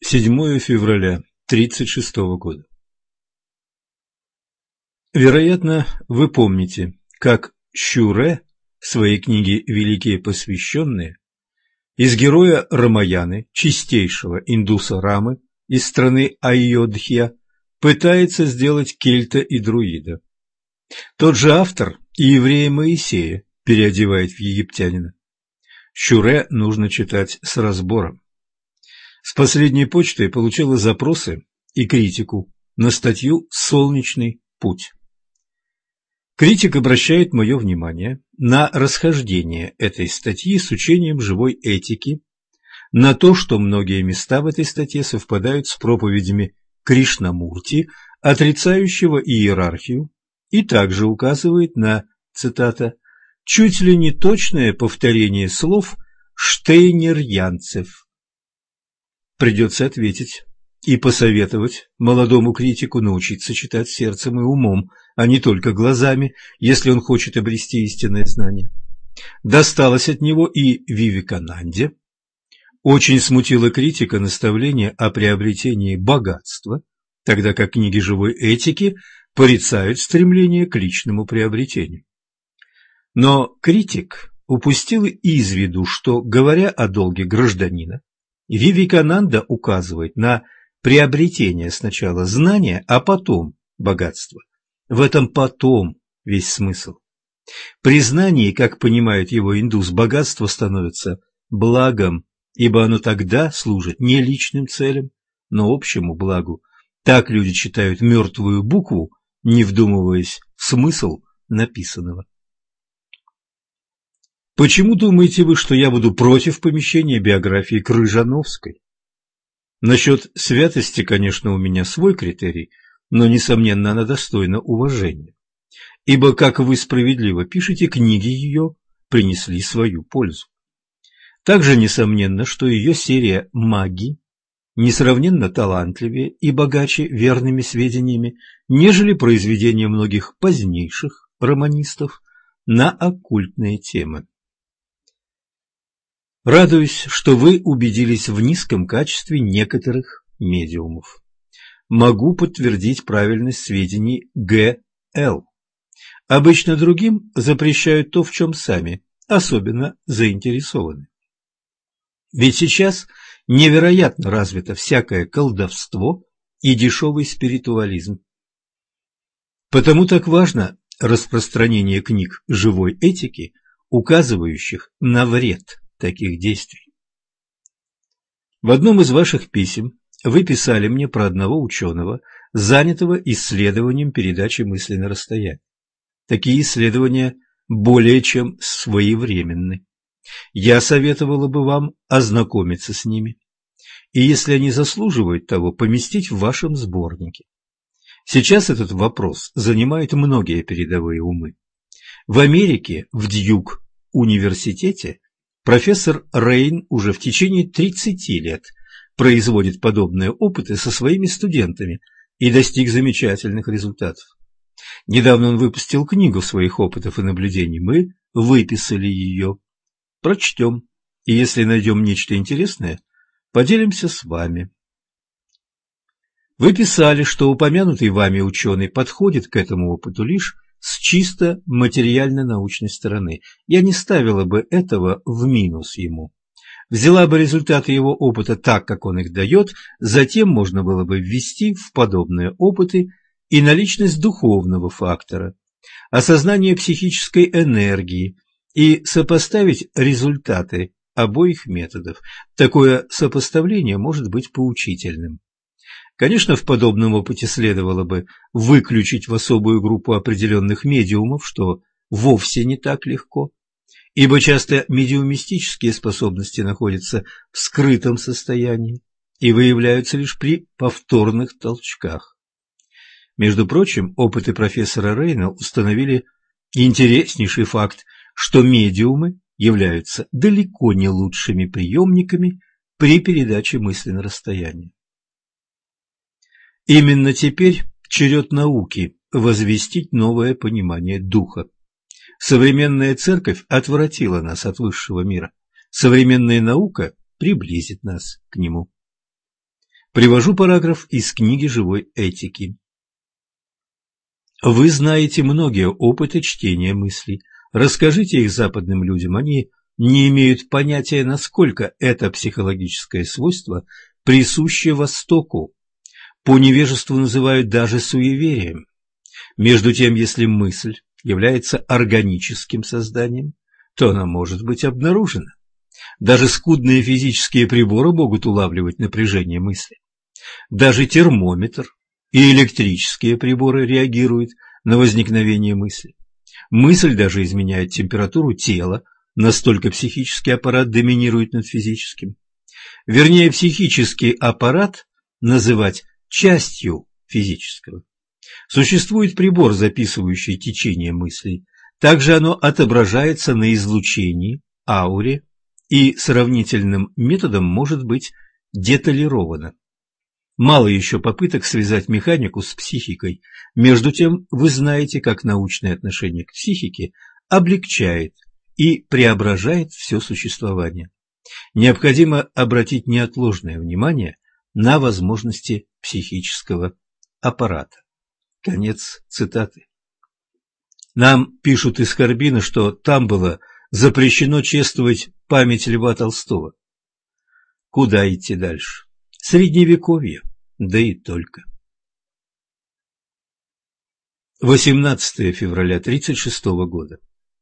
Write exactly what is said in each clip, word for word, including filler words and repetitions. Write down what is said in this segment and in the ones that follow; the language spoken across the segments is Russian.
седьмое февраля тридцать шестого года. Вероятно, вы помните, как Шюре в своей книге «Великие посвященные» из героя Рамаяны, чистейшего индуса Рамы из страны Айодхья, пытается сделать кельта и друида. Тот же автор и еврея Моисея переодевает в египтянина. Шюре нужно читать с разбором. С последней почты я получила запросы и критику на статью «Солнечный путь». Критик обращает мое внимание на расхождение этой статьи с учением живой этики, на то, что многие места в этой статье совпадают с проповедями Кришнамурти, отрицающего иерархию, и также указывает на, цитата, «чуть ли не точное повторение слов штейнерянцев». Придется ответить и посоветовать молодому критику научиться читать сердцем и умом, а не только глазами, если он хочет обрести истинное знание. Досталось от него и Вивекананде. Очень смутила критика наставление о приобретении богатства, тогда как книги живой этики порицают стремление к личному приобретению. Но критик упустил из виду, что, говоря о долге гражданина, Вивекананда указывает на приобретение сначала знания, а потом богатства. В этом потом весь смысл. При знании, как понимает его индус, богатство становится благом, ибо оно тогда служит не личным целям, но общему благу. Так люди читают мертвую букву, не вдумываясь в смысл написанного. Почему думаете вы, что я буду против помещения биографии Крыжановской? Насчет святости, конечно, у меня свой критерий, но, несомненно, она достойна уважения. Ибо, как вы справедливо пишете, книги ее принесли свою пользу. Также несомненно, что ее серия «Маги» несравненно талантливее и богаче верными сведениями, нежели произведения многих позднейших романистов на оккультные темы. Радуюсь, что вы убедились в низком качестве некоторых медиумов. Могу подтвердить правильность сведений Г Л. Обычно другим запрещают то, в чем сами особенно заинтересованы. Ведь сейчас невероятно развито всякое колдовство и дешевый спиритуализм. Потому так важно распространение книг живой этики, указывающих на вред таких действий. В одном из ваших писем вы писали мне про одного ученого, занятого исследованием передачи мысли на расстояние. Такие исследования более чем своевременны. Я советовала бы вам ознакомиться с ними, и если они заслуживают того, поместить в вашем сборнике. Сейчас этот вопрос занимает многие передовые умы. В Америке, в Дьюк университете, профессор Рейн уже в течение тридцати лет производит подобные опыты со своими студентами и достиг замечательных результатов. Недавно он выпустил книгу своих опытов и наблюдений. Мы выписали ее. Прочтем, и если найдем нечто интересное, поделимся с вами. Вы писали, что упомянутый вами ученый подходит к этому опыту лишь с чисто материально-научной стороны. Я не ставила бы этого в минус ему. Взяла бы результаты его опыта так, как он их дает, затем можно было бы ввести в подобные опыты и наличность духовного фактора, осознание психической энергии и сопоставить результаты обоих методов. Такое сопоставление может быть поучительным. Конечно, в подобном опыте следовало бы выключить в особую группу определенных медиумов, что вовсе не так легко, ибо часто медиумистические способности находятся в скрытом состоянии и выявляются лишь при повторных толчках. Между прочим, опыты профессора Рейна установили интереснейший факт, что медиумы являются далеко не лучшими приемниками при передаче мысли на расстояние. Именно теперь черед науки возвестить новое понимание духа. Современная церковь отвратила нас от высшего мира. Современная наука приблизит нас к нему. Привожу параграф из книги живой этики. Вы знаете многие опыты чтения мыслей. Расскажите их западным людям, они не имеют понятия, насколько это психологическое свойство присуще Востоку. По невежеству называют даже суеверием. Между тем, если мысль является органическим созданием, то она может быть обнаружена. Даже скудные физические приборы могут улавливать напряжение мысли. Даже термометр и электрические приборы реагируют на возникновение мысли. Мысль даже изменяет температуру тела, настолько психический аппарат доминирует над физическим. Вернее, психический аппарат называть частью физического. Существует прибор, записывающий течение мыслей. Также оно отображается на излучении, ауре, и сравнительным методом может быть деталировано. Мало еще попыток связать механику с психикой. Между тем, вы знаете, как научное отношение к психике облегчает и преображает все существование. Необходимо обратить неотложное внимание на возможности психического аппарата. Конец цитаты. Нам пишут из Харбина, что там было запрещено чествовать память Льва Толстого. Куда идти дальше? Средневековье, да и только. восемнадцатое февраля тридцать шестого года.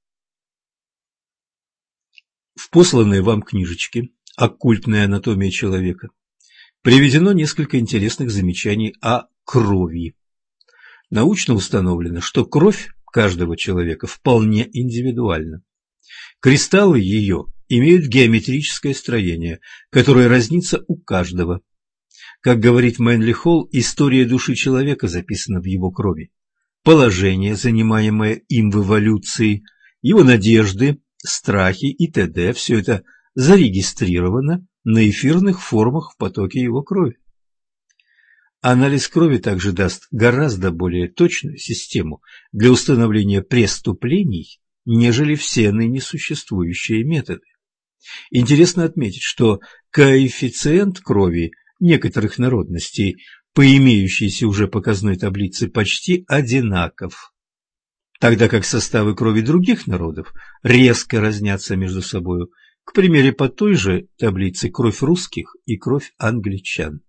В посланной вам книжечке «Оккультная анатомия человека» приведено несколько интересных замечаний о крови. Научно установлено, что кровь каждого человека вполне индивидуальна. Кристаллы ее имеют геометрическое строение, которое разнится у каждого. Как говорит Мэнли Холл, история души человека записана в его крови. Положение, занимаемое им в эволюции, его надежды, страхи и т.д. все это зарегистрировано на эфирных формах в потоке его крови. Анализ крови также даст гораздо более точную систему для установления преступлений, нежели все ныне существующие методы. Интересно отметить, что коэффициент крови некоторых народностей по имеющейся уже показной таблице почти одинаков, тогда как составы крови других народов резко разнятся между собою. К примеру, по той же таблице кровь русских и кровь англичан.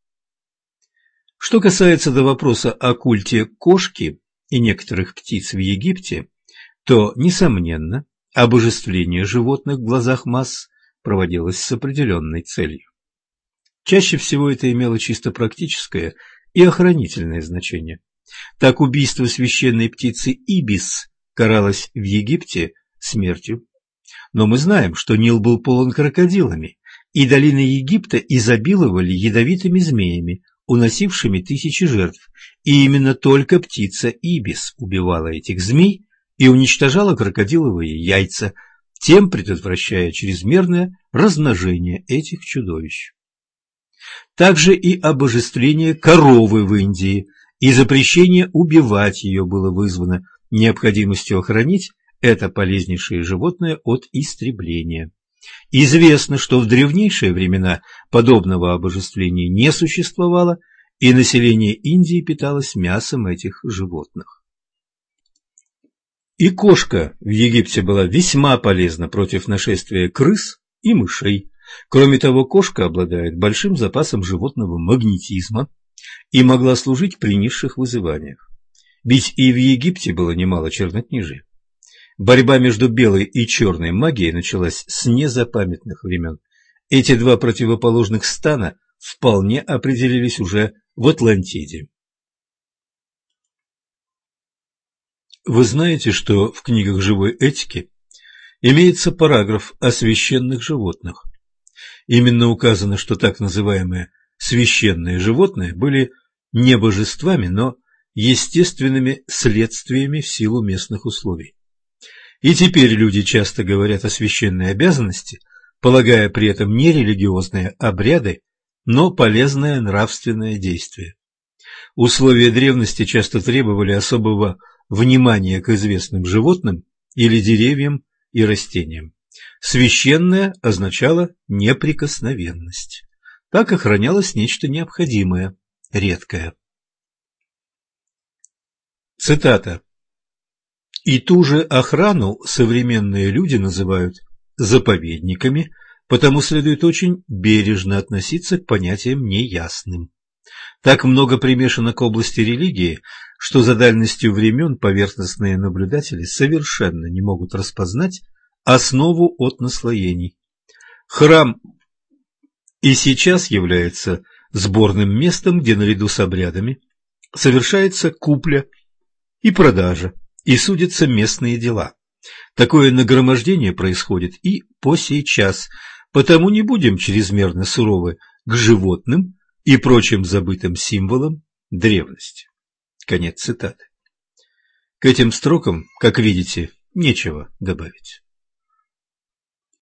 Что касается до вопроса о культе кошки и некоторых птиц в Египте, то, несомненно, обожествление животных в глазах масс проводилось с определенной целью. Чаще всего это имело чисто практическое и охранительное значение. Так убийство священной птицы ибис каралось в Египте смертью. Но мы знаем, что Нил был полон крокодилами, и долины Египта изобиловали ядовитыми змеями, уносившими тысячи жертв, и именно только птица ибис убивала этих змей и уничтожала крокодиловые яйца, тем предотвращая чрезмерное размножение этих чудовищ. Также и обожествление коровы в Индии и запрещение убивать ее было вызвано необходимостью охранить это полезнейшее животное от истребления. Известно, что в древнейшие времена подобного обожествления не существовало, и население Индии питалось мясом этих животных. И кошка в Египте была весьма полезна против нашествия крыс и мышей. Кроме того, кошка обладает большим запасом животного магнетизма и могла служить при низших вызываниях. Ведь и в Египте было немало чернокнижия. Борьба между белой и черной магией началась с незапамятных времен. Эти два противоположных стана вполне определились уже в Атлантиде. Вы знаете, что в книгах живой этики имеется параграф о священных животных. Именно указано, что так называемые священные животные были не божествами, но естественными следствиями в силу местных условий. И теперь люди часто говорят о священной обязанности, полагая при этом не религиозные обряды, но полезное нравственное действие. Условия древности часто требовали особого внимания к известным животным или деревьям и растениям. Священное означало неприкосновенность. так охранялось нечто необходимое, редкое. Цитата. «И ту же охрану современные люди называют заповедниками, потому следует очень бережно относиться к понятиям неясным. Так много примешано к области религии, что за дальностью времен поверхностные наблюдатели совершенно не могут распознать основу от наслоений. Храм и сейчас является сборным местом, где наряду с обрядами совершается купля и продажа, и судятся местные дела. Такое нагромождение происходит и по сей час, потому не будем чрезмерно суровы к животным и прочим забытым символам древности». Конец цитаты. К этим строкам, как видите, нечего добавить.